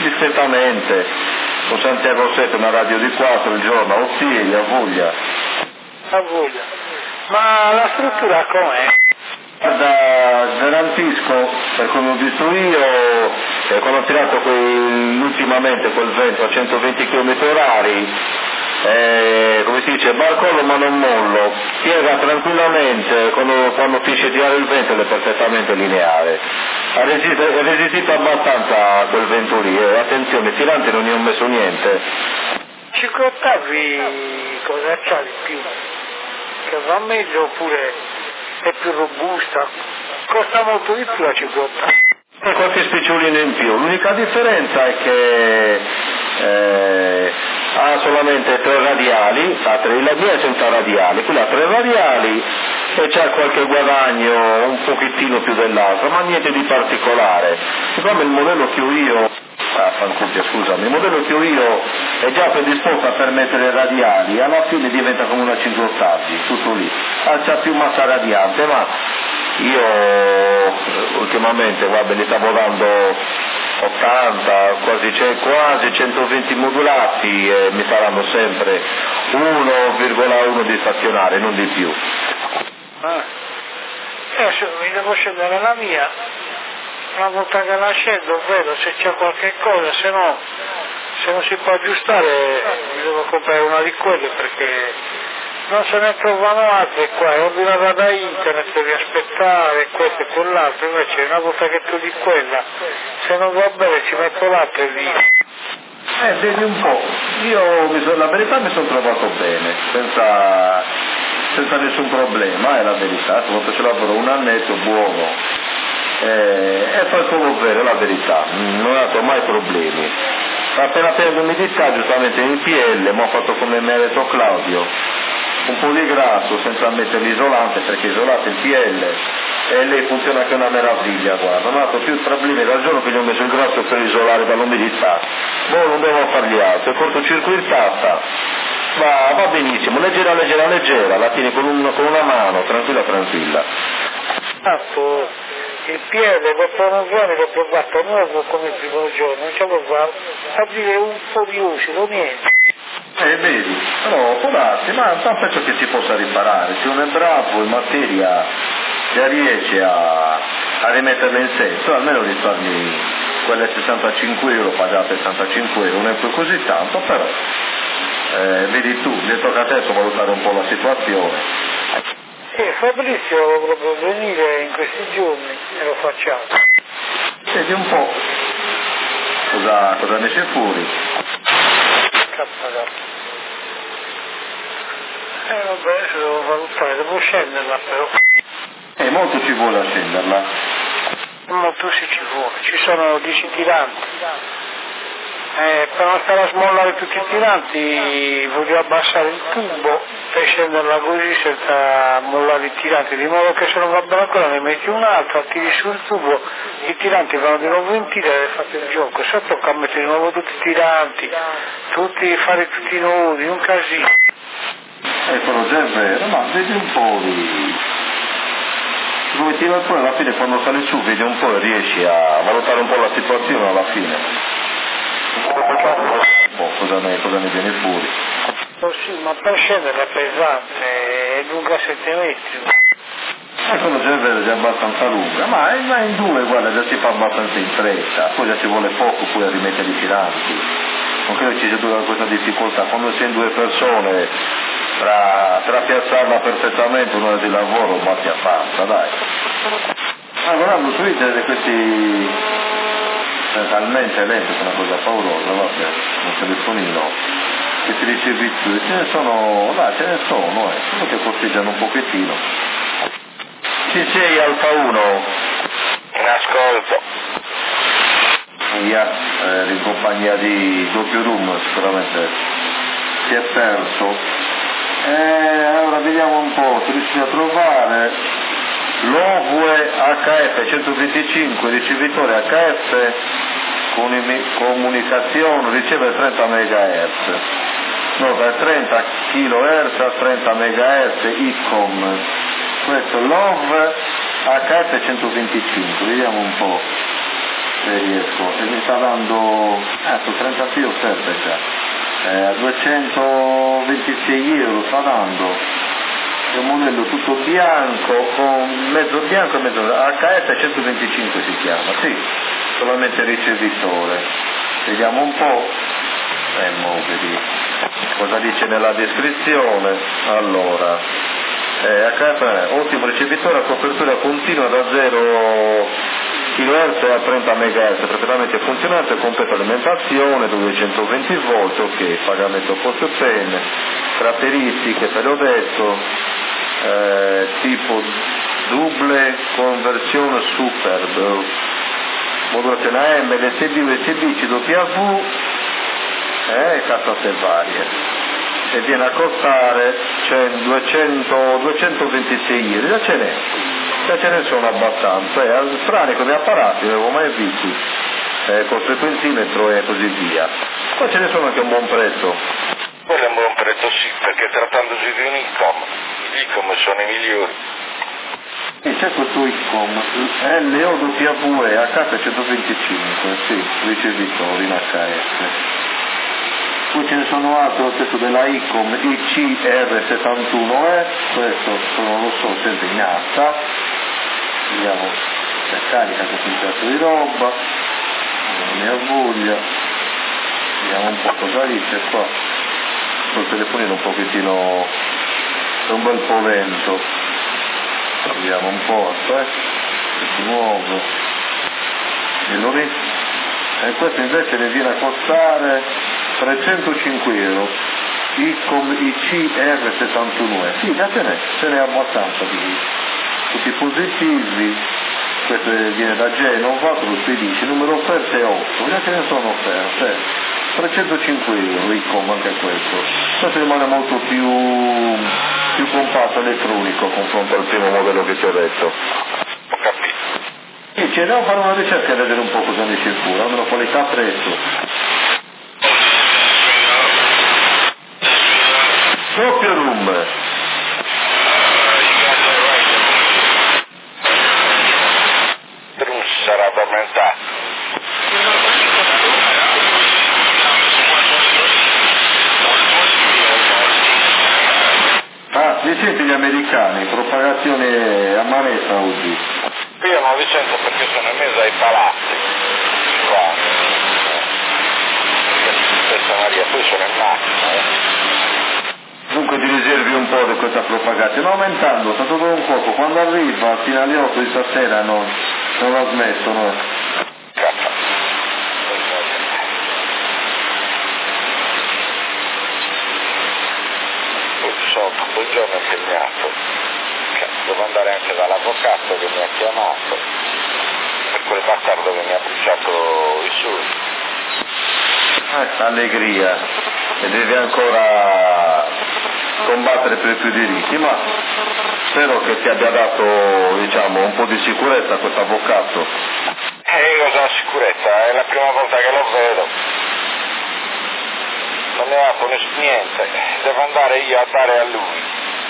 discretamente, con Santiago 7, una radio di 4 il giorno, oh sì, a voglia. A voglia. Ma la struttura com'è? Guarda, garantisco, per come ho visto io, quando ho tirato ultimamente quel vento a 120 km orari, come si dice, barcollo ma non mollo, piega tranquillamente, quando finisce di tirare il vento è perfettamente lineare. Ha resistito abbastanza a quel vento lì, attenzione, tirante non ne ho messo niente. 5 ottavi cosa c'ha di più? Che va meglio oppure è più robusta? Costa molto di più la 5 ottavi. E qualche spicciolino in più, l'unica differenza è che ha solamente 3 radiali, la mia è senza radiali, quella ha 3 radiali e c'ha qualche guadagno un pochettino più dell'altro, ma niente di particolare. Siccome il modello che ho io, il modello che ho io è già predisposto a permettere radiali, alla fine diventa come una 5 ottavi, tutto lì, c'ha più massa radiante, ma io ultimamente guarda li stavo dando 80, quasi 120 modulati e mi saranno sempre 1,1 di stazionare, non di più. Mi devo scendere la mia, una volta che la scendo vedo se c'è qualche cosa, se non si può aggiustare mi devo comprare una di quelle perché non se ne trovano altre qua, è ordinata da internet, devi aspettare questo e quell'altro, invece una volta che tu di quella, se non va bene ci metto l'altro e via. Vedi un po', la verità mi sono trovato bene, senza nessun problema, è la verità, sono ce lavoro un annetto buono, e fa solo vero, la verità, non ho dato mai problemi. Appena l'umidità, giustamente in PL, ma ho fatto come mi ha detto Claudio, un po' di grasso senza mettere l'isolante perché isolate il PL e lei funziona che è una meraviglia, guarda, non ho dato più problemi dal giorno che gli ho messo il grasso per isolare dall'umidità, non devo fargli altro, è cortocircuitata, va benissimo, leggera, la tieni con una mano, tranquilla. Il piede dopo un giorno l'ho provato nuovo come il primo giorno, non c'avevo a dire un po' di uscito, niente. Vedi, però può darsi, ma non penso che si possa riparare, se uno è bravo in materia se riesce a rimetterla in senso, almeno risparmi quelle 65 euro, pagate 65 euro, non è più così tanto, però vedi tu, mi tocca adesso valutare un po' la situazione. Fabrizio dovrebbe venire in questi giorni e lo facciamo. Vedi un po' cosa ne c'è fuori. Vabbè, adesso devo valutare, devo scenderla però. Molto ci vuole a scenderla. Molto ci vuole, ci sono 10 tiranti. Per non stare a smollare tutti i tiranti voglio abbassare il tubo per scenderla così senza mollare i tiranti, di modo che se non va bene ancora ne metti un altro, tiri sul tubo, i tiranti vanno di nuovo in tira e fate il gioco, se tocca mettere di nuovo tutti i tiranti, fare tutti i nodi, un casino. Però già è vero, ma vedi un po' come tira poi alla fine quando sali su vedi un po' e riesci a valutare un po' la situazione alla fine. Cosa ne viene fuori? Sì, ma per scendere è pesante, è lunga 7 metri. Quello già è vero, è abbastanza lunga, ma in 2 guarda già si fa abbastanza in fretta, poi già ci vuole poco poi a rimettere i tiranti. Non credo ci sia tutta questa difficoltà, quando si è in 2 persone tra piazzarla perfettamente un'ora di lavoro batti a passa, dai. Guardando su internet questi talmente lento che è una cosa paurosa, vabbè, un telefonino, questi ricevitori, ce ne sono, solo che costeggiano un pochettino. Ci sei Alfa 1? In ascolto. In compagnia di Doppio Room sicuramente si è perso. Allora vediamo un po', se riesci a trovare l'Ovue HF 125, ricevitore HF, comunicazione, riceve 30 MHz, no, da 30 kHz a 30 MHz ICOM, questo è l'OV HF 125, vediamo un po'. se riesco, e mi sta dando, su 36 offerte già, a 226 euro sta dando, è un modello tutto bianco, con mezzo bianco e mezzo, HS 125 si chiama, sì, solamente ricevitore, vediamo un po', vedi cosa dice nella descrizione. Allora, ottimo ricevitore a copertura continua da 0 kHz a 30 MHz, perfettamente funzionante, completa alimentazione, 220 volt, ok, pagamento post pen, caratteristiche, te l'ho detto, tipo double conversione superb, modulazione AM, LCD, USB, CW, cassate varie, e viene a costare 226 euro, già ce ne sono abbastanza, strani come apparati, non avevo mai visti, col frequentimetro e così via. Poi ce ne sono anche a un buon prezzo. Quello è un buon prezzo, sì, perché trattandosi di un ICOM, gli ICOM sono i migliori. E c'è questo ICOM, LOWE H125, sì, ricevitori in HS. Poi ce ne sono altri, lo stesso della ICOM ICR71E, questo non lo so se è in asta, vediamo se carica questo pezzo di roba, non ne ho voglia, vediamo un po' cosa dice qua, col telefonino un pochettino, è un bel po' lento, vediamo un po', questo nuovo, e questo invece ne viene a costare 305 euro, ICOM ICR71E, sì, già ce n'è abbastanza di tutti positivi, questo viene da Genova, te lo spedisce, numero offerte è 8, già ce ne sono offerte, 305 euro, ICOM anche questo rimane molto più compatto elettronico a confronto al primo modello che ti ho detto. Ho capito. Sì, ce ne devo fare una ricerca e vedere un po' cosa ne circola, almeno qualità prezzo. Doppio room. Bruce sarà addormentato. Li senti gli americani, propagazione a manetta oggi? Io non li sento perché sono in mezzo ai palazzi. Qua. Maria, poi sono in macchina. Dunque ti riservi un po' di questa propagazione, ma aumentando, sta tutto un poco, quando arriva fino alle 8 di stasera non la smettono. Poi sono tutto il giorno impegnato, devo andare anche dall'avvocato che mi ha chiamato, per quel bastardo che mi ha bruciato i soldi. Allegria, e devi ancora combattere per i tuoi diritti, ma spero che ti abbia dato, un po' di sicurezza questo avvocato. Io sono sicurezza, è la prima volta che lo vedo. Non mi ha dato niente, devo andare io a dare a lui.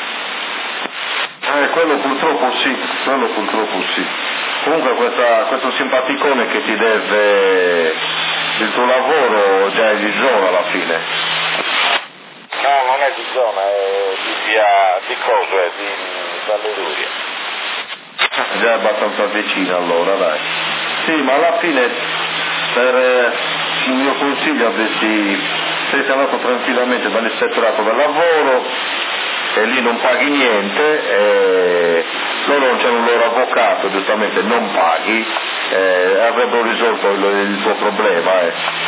Quello purtroppo sì. Comunque questo simpaticone che ti deve il tuo lavoro già è di zona alla fine. No, non è di zona, è di via di coso, è di Valleruria. Già è abbastanza vicino allora, dai. Sì, ma alla fine per il mio consiglio sei andato tranquillamente dall'ispettorato del lavoro e lì non paghi niente, loro non c'è un loro avvocato, giustamente non paghi, avrebbero risolto il tuo problema.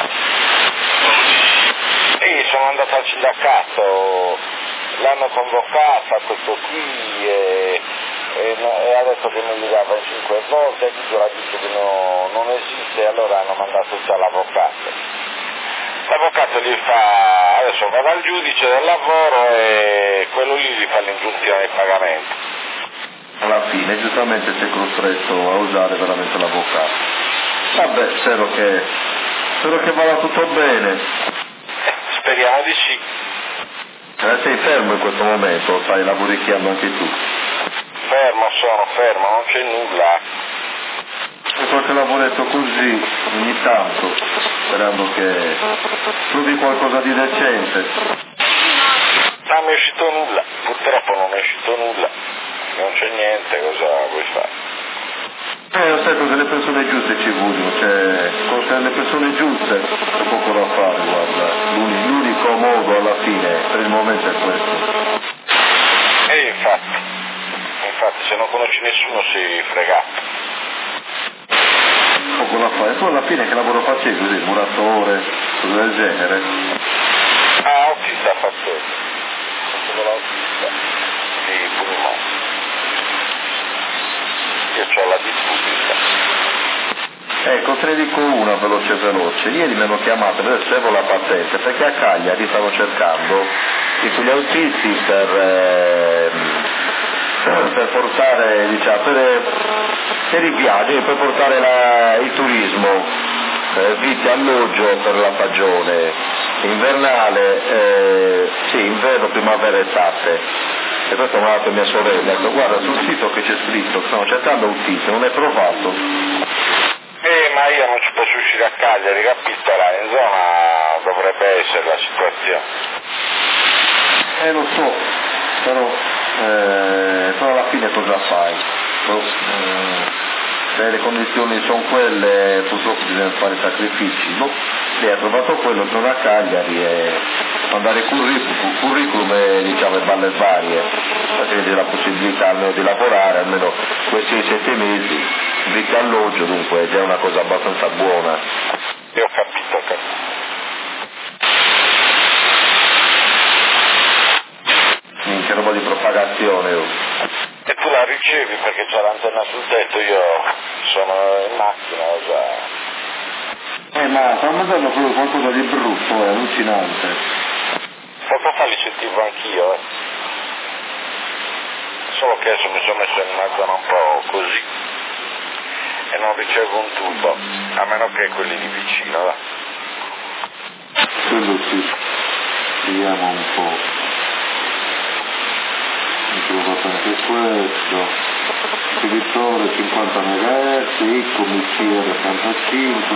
Sì, sono andato al sindacato, l'hanno convocata questo qui e ha detto che non gli dava 5 volte, e ha detto che non esiste, allora hanno mandato già l'avvocato. L'avvocato gli fa, adesso va dal giudice del lavoro e quello lì gli fa l'ingiunzione di pagamento. Alla fine giustamente sei costretto a usare veramente l'avvocato. Vabbè, spero che vada tutto bene. Speriamo di sì. Sei fermo in questo momento, stai lavoricchiando anche tu? Fermo, non c'è nulla. qualche lavoretto così ogni tanto, sperando che trovi qualcosa di decente. Non mi è uscito nulla, purtroppo non è uscito nulla, non c'è niente, cosa vuoi fare? Lo sai, con delle persone giuste ci vogliono, cioè con le persone giuste c'è poco da fare, guarda, l'unico modo alla fine per il momento è questo. Infatti se non conosci nessuno sei fregato. Poco da fare, tu alla fine che lavoro facevi così, muratore, cose del genere? Autista fattore, sono l'autista di Pulmone. Io ho la disputa. Ecco, te ne dico una veloce. Ieri mi hanno chiamato, adesso servo la patente, perché a Cagliari stavo cercando gli autisti per portare, diciamo, per i viaggi, per portare il turismo, vitto alloggio per la stagione invernale, inverno, primavera e estate. E questo mi ha dato mia sorella, ha detto guarda sul sito che c'è scritto, stiamo cercando autisti, non è provato. Ma io non ci posso uscire a Cagliari, capito? Là in zona dovrebbe essere la situazione. Lo so, però alla fine cosa fai? Se le condizioni sono quelle, purtroppo bisogna fare sacrifici. Lei ha trovato quello, torna a Cagliari e mandare curriculum e diciamo e balle varie, perché vede la possibilità almeno di lavorare, almeno questi 7 mesi, vitto alloggio, dunque è già una cosa abbastanza buona. Io ho capito. Minchia, roba di propagazione. E tu la ricevi perché c'è l'antenna sul tetto, io sono in macchina già. Ma sta mandando proprio qualcosa di brutto, è allucinante. Poco fa li sentivo anch'io, Solo che adesso mi sono messo in una zona un po' così e non ricevo un tubo, a meno che quelli di vicino, va. Quello sì, vediamo un po'. Ho trovato anche questo. Scrittore 50 MHz, commissione 65,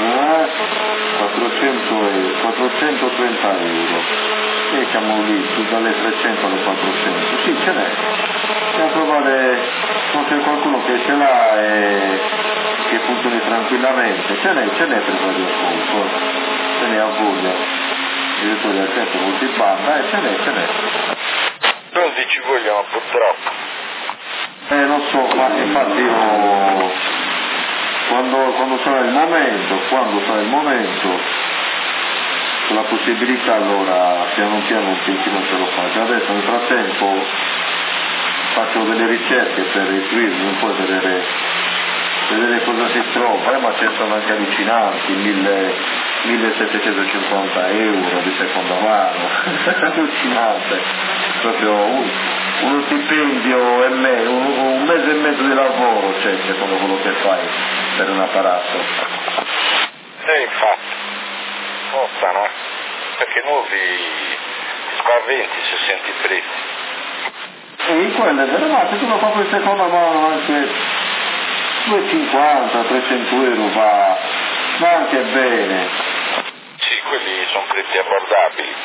430 euro. E siamo lì, dalle 300 alle 400. Sì, ce n'è. Bisogna provare, non c'è qualcuno che ce l'ha e che funzioni tranquillamente. Ce n'è per radio ascolto, ce n'è a voglia. Direttore del centro multibanda e ce n'è. Non ci vogliono purtroppo. Non so, ma infatti io quando sarà il momento, con la possibilità allora piano piano un pochino ce lo faccio. Adesso nel frattempo faccio delle ricerche per istruirmi un po' e vedere cosa si trova, ma ce ne sono anche allucinanti, 1750 euro di seconda mano, allucinante, proprio uno stipendio un mese e mezzo di lavoro c'è secondo quello che fai per un apparato. Infatti, costano, perché nuovi spaventi se senti i prezzi. Sì, quello è vero, ma se tu lo fai in seconda mano anche 250, 300 euro va anche bene. Sì, quelli sono prezzi abbordabili.